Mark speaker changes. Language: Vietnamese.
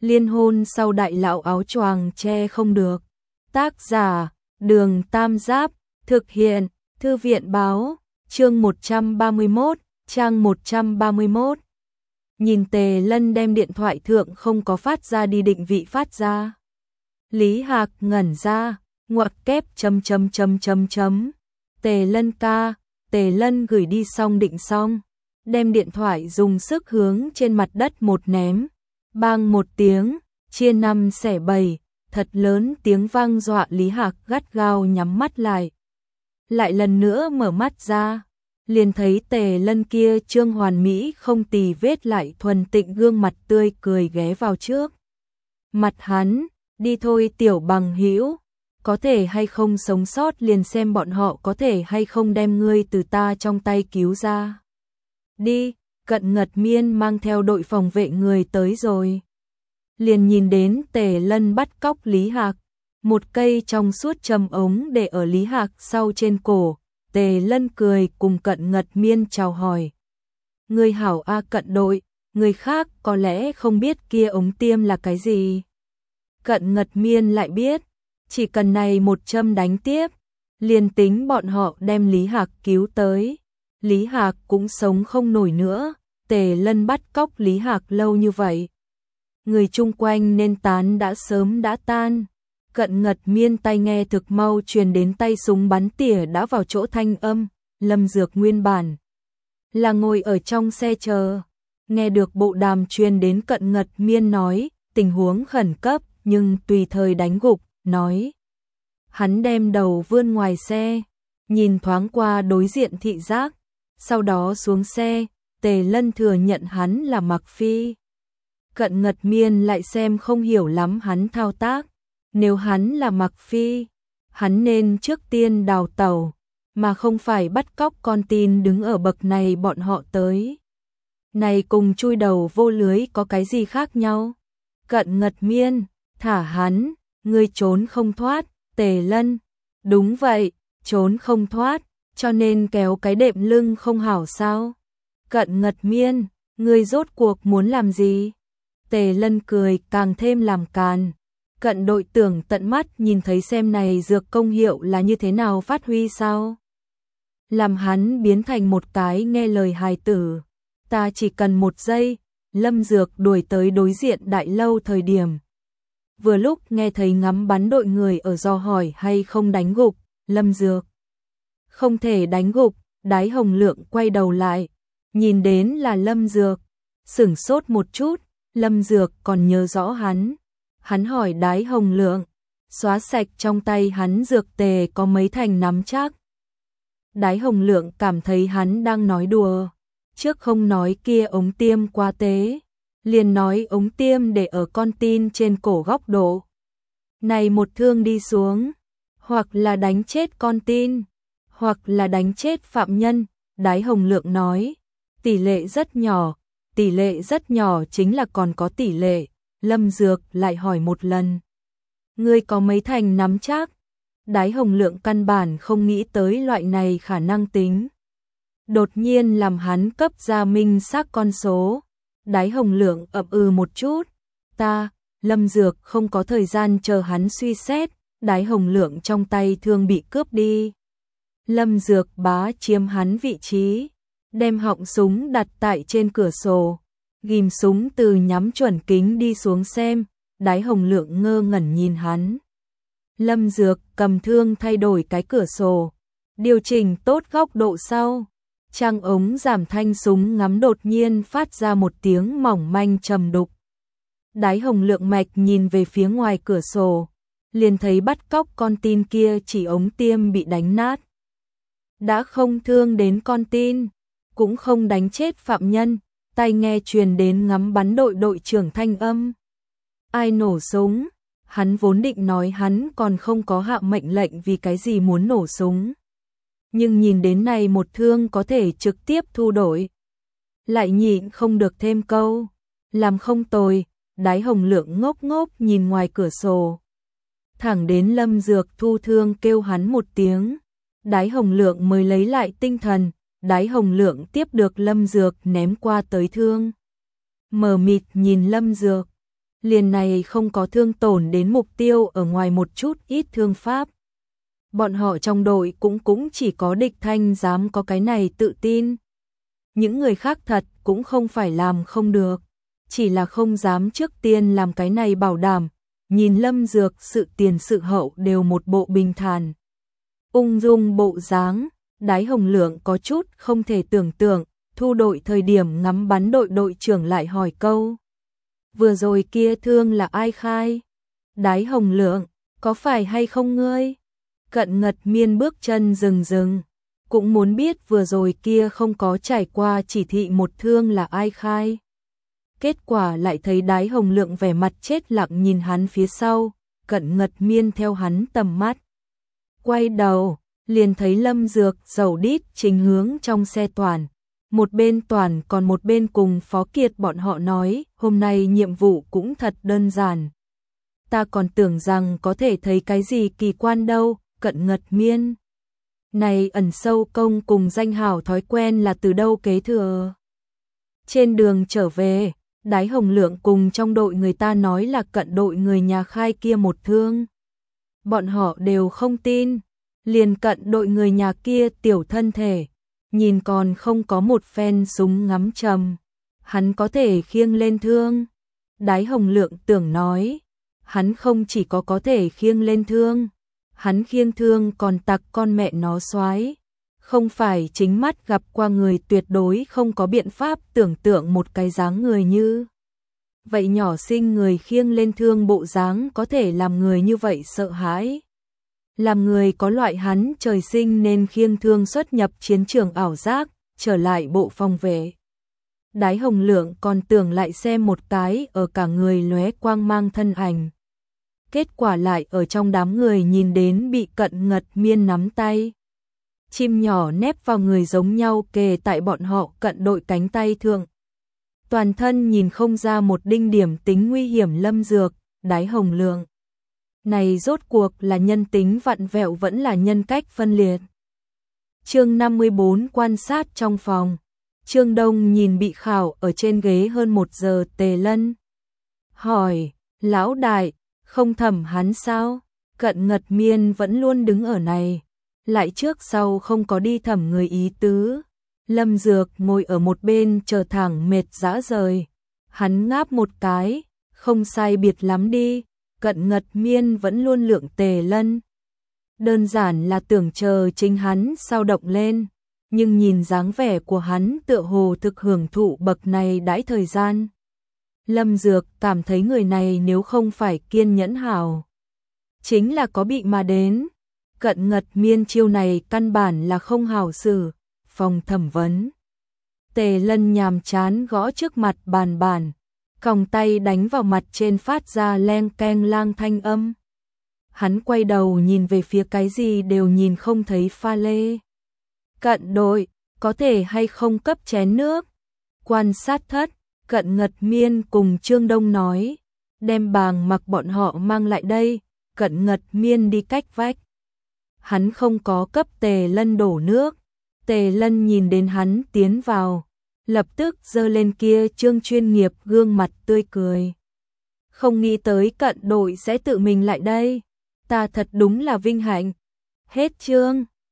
Speaker 1: Liên hôn sau đại lão áo choàng che không được. Tác giả, Đường Tam Giáp, thực hiện, Thư viện báo, chương 131, trang 131. Nhìn Tề Lân đem điện thoại thượng không có phát ra đi định vị phát ra. Lý Hạc ngẩn ra, ngoặc kép chấm. Tề Lân ca, Tề Lân gửi đi xong định xong, đem điện thoại dùng sức hướng trên mặt đất một ném. Bang một tiếng, chia 5 xẻ 7, thật lớn tiếng vang dọa Lý Hạc gắt gao nhắm mắt lại. Lại lần nữa mở mắt ra, liền thấy Tề Lân kia trương hoàn mỹ không tì vết lại thuần tịnh gương mặt tươi cười ghé vào trước. Mặt hắn, đi thôi tiểu bằng hữu, có thể hay không sống sót liền xem bọn họ có thể hay không đem ngươi từ ta trong tay cứu ra. Đi, Cận Ngật Miên mang theo đội phòng vệ người tới rồi. Liền nhìn đến Tề Lân bắt cóc Lý Hạc, một cây trong suốt châm ống để ở Lý Hạc sau trên cổ. Tề Lân cười cùng Cận Ngật Miên chào hỏi. Người hảo a Cận đội, người khác có lẽ không biết kia ống tiêm là cái gì. Cận Ngật Miên lại biết, chỉ cần này một châm đánh tiếp, liền tính bọn họ đem Lý Hạc cứu tới. Lý Hạc cũng sống không nổi nữa, Tề Lân bắt cóc Lý Hạc lâu như vậy. Người chung quanh nên tán đã sớm đã tan. Cận Ngật Miên tai nghe thực mau truyền đến tay súng bắn tỉa đã vào chỗ thanh âm. Lâm Dược nguyên bản là ngồi ở trong xe chờ, nghe được bộ đàm truyền đến. Cận Ngật Miên nói, tình huống khẩn cấp nhưng tùy thời đánh gục, nói. Hắn đem đầu vươn ngoài xe, nhìn thoáng qua đối diện thị giác, sau đó xuống xe. Tề Lân thừa nhận hắn là Mặc Phi. Cận Ngật Miên lại xem không hiểu lắm hắn thao tác. Nếu hắn là Mặc Phi, hắn nên trước tiên đào tẩu, mà không phải bắt cóc con tin đứng ở bậc này bọn họ tới. Này cùng chui đầu vô lưới có cái gì khác nhau? Cận Ngật Miên, thả hắn, ngươi trốn không thoát. Tề Lân, đúng vậy, trốn không thoát, cho nên kéo cái đệm lưng không hảo sao? Cận Ngật Miên, ngươi rốt cuộc muốn làm gì? Tề Lân cười càng thêm làm càn. Cận đội tưởng tận mắt nhìn thấy xem này dược công hiệu là như thế nào phát huy sao? Làm hắn biến thành một cái nghe lời hài tử. Ta chỉ cần 1 giây. Lâm Dược đuổi tới đối diện đại lâu thời điểm. Vừa lúc nghe thấy ngắm bắn đội người ở do hỏi hay không đánh gục. Lâm Dược không thể đánh gục. Đái Hồng Lượng quay đầu lại, nhìn đến là Lâm Dược, sửng sốt một chút. Lâm Dược còn nhớ rõ hắn. Hắn hỏi Đái Hồng Lượng, xóa sạch trong tay hắn dược tề có mấy thành nắm chắc. Đái Hồng Lượng cảm thấy hắn đang nói đùa. Trước không nói kia ống tiêm qua tế, liền nói ống tiêm để ở con tin trên cổ góc độ. Này một thương đi xuống, hoặc là đánh chết con tin, hoặc là đánh chết phạm nhân. Đái Hồng Lượng nói, tỷ lệ rất nhỏ, tỷ lệ rất nhỏ chính là còn có tỷ lệ. Lâm Dược lại hỏi một lần, ngươi có mấy thành nắm chắc? Đái Hồng Lượng căn bản không nghĩ tới loại này khả năng tính. Đột nhiên làm hắn cấp ra minh xác con số. Đái Hồng Lượng ậm một chút. Lâm Dược không có thời gian chờ hắn suy xét. Đái Hồng Lượng trong tay thương bị cướp đi. Lâm Dược bá chiếm hắn vị trí, đem họng súng đặt tại trên cửa sổ, ghim súng từ nhắm chuẩn kính đi xuống xem. Đái Hồng Lượng ngơ ngẩn nhìn hắn. Lâm Dược cầm thương thay đổi cái cửa sổ, điều chỉnh tốt góc độ sau. Trang ống giảm thanh súng ngắm đột nhiên phát ra một tiếng mỏng manh trầm đục. Đái Hồng Lượng mạch nhìn về phía ngoài cửa sổ, liền thấy bắt cóc con tin kia chỉ ống tiêm bị đánh nát. Đã không thương đến con tin, cũng không đánh chết phạm nhân. Tai nghe truyền đến ngắm bắn đội đội trưởng thanh âm. Ai nổ súng? Hắn vốn định nói hắn còn không có hạ mệnh lệnh vì cái gì muốn nổ súng. Nhưng nhìn đến này một thương có thể trực tiếp thu đổi. Lại nhịn không được thêm câu. Làm không tồi. Đái Hồng Lượng ngốc ngốc nhìn ngoài cửa sổ. Thẳng đến Lâm Dược thu thương kêu hắn một tiếng. Đái Hồng Lượng mới lấy lại tinh thần. Đái Hồng Lượng tiếp được Lâm Dược ném qua tới thương. Mờ mịt nhìn Lâm Dược. liền này không có thương tổn đến mục tiêu ở ngoài một chút ít thương pháp. Bọn họ trong đội cũng chỉ có Địch Thanh dám có cái này tự tin. Những người khác thật cũng không phải làm không được, chỉ là không dám trước tiên làm cái này bảo đảm. Nhìn Lâm Dược sự tiền sự hậu đều một bộ bình thản. Ung dung bộ dáng, Đái Hồng Lượng có chút không thể tưởng tượng, thu đội thời điểm ngắm bắn đội trưởng lại hỏi câu. Vừa rồi kia thương là ai khai? Đái Hồng Lượng, có phải hay không ngươi? Cận Ngật Miên bước chân dừng, cũng muốn biết vừa rồi kia không có trải qua chỉ thị một thương là ai khai. Kết quả lại thấy Đái Hồng Lượng vẻ mặt chết lặng nhìn hắn phía sau, Cận Ngật Miên theo hắn tầm mắt. Quay đầu, liền thấy Lâm Dược dầu đít chính hướng trong xe Toàn. Một bên Toàn còn một bên cùng Phó Kiệt bọn họ nói, hôm nay nhiệm vụ cũng thật đơn giản. Ta còn tưởng rằng có thể thấy cái gì kỳ quan đâu, Cận Ngật Miên. Này ẩn sâu công cùng danh hào thói quen là từ đâu kế thừa. Trên đường trở về, Đái Hồng Lượng cùng trong đội người ta nói là Cận đội người nhà khai kia một thương. Bọn họ đều không tin, liền Cận đội người nhà kia tiểu thân thể, nhìn còn không có một phen súng ngắm trầm, hắn có thể khiêng lên thương. Đái Hồng Lượng tưởng nói, hắn không chỉ có thể khiêng lên thương, hắn khiêng thương còn tặc con mẹ nó soái, không phải chính mắt gặp qua người tuyệt đối không có biện pháp tưởng tượng một cái dáng người như vậy nhỏ xinh người khiêng lên thương bộ dáng có thể làm người như vậy sợ hãi. Làm người có loại hắn trời sinh nên khiêng thương xuất nhập chiến trường ảo giác, trở lại bộ phòng vệ. Đái Hồng Lượng còn tưởng lại xem một cái ở cả người lóe quang mang thân ảnh. Kết quả lại ở trong đám người nhìn đến bị Cận Ngật Miên nắm tay. Chim nhỏ nép vào người giống nhau kề tại bọn họ Cận đội cánh tay thượng. Toàn thân nhìn không ra một đinh điểm tính nguy hiểm Lâm Dược, Đái Hồng Lượng. Này rốt cuộc là nhân tính vặn vẹo vẫn là nhân cách phân liệt. Chương 54 quan sát trong phòng. Trương Đông nhìn bị khảo ở trên ghế hơn 1 giờ Tề Lân. Hỏi, lão đại, không thẩm hắn sao? Cận Ngật Miên vẫn luôn đứng ở này. Lại trước sau không có đi thẩm người ý tứ. Lâm Dược ngồi ở một bên chờ thẳng mệt rã rời. Hắn ngáp một cái, không sai biệt lắm đi. Cận Ngật Miên vẫn luôn lượng Tề Lân. Đơn giản là tưởng chờ chính hắn sao động lên, nhưng nhìn dáng vẻ của hắn tựa hồ thực hưởng thụ bậc này đãi thời gian. Lâm Dược cảm thấy người này nếu không phải kiên nhẫn hảo, chính là có bị mà đến. Cận Ngật Miên chiêu này căn bản là không hảo xử. Phòng thẩm vấn. Tề Lân nhàm chán gõ trước mặt bàn, còng tay đánh vào mặt trên phát ra leng keng lang thanh âm. Hắn quay đầu nhìn về phía cái gì đều nhìn không thấy pha lê. Cận đội, có thể hay không cấp chén nước? Quan sát thất, Cận Ngật Miên cùng Trương Đông nói, đem bàng mặc bọn họ mang lại đây. Cận Ngật Miên đi cách vách. Hắn không có cấp Tề Lân đổ nước. Tề Lân nhìn đến hắn tiến vào, lập tức giơ lên kia trương chuyên nghiệp gương mặt tươi cười. Không nghĩ tới Cận đội sẽ tự mình lại đây, ta thật đúng là vinh hạnh. Hết chương.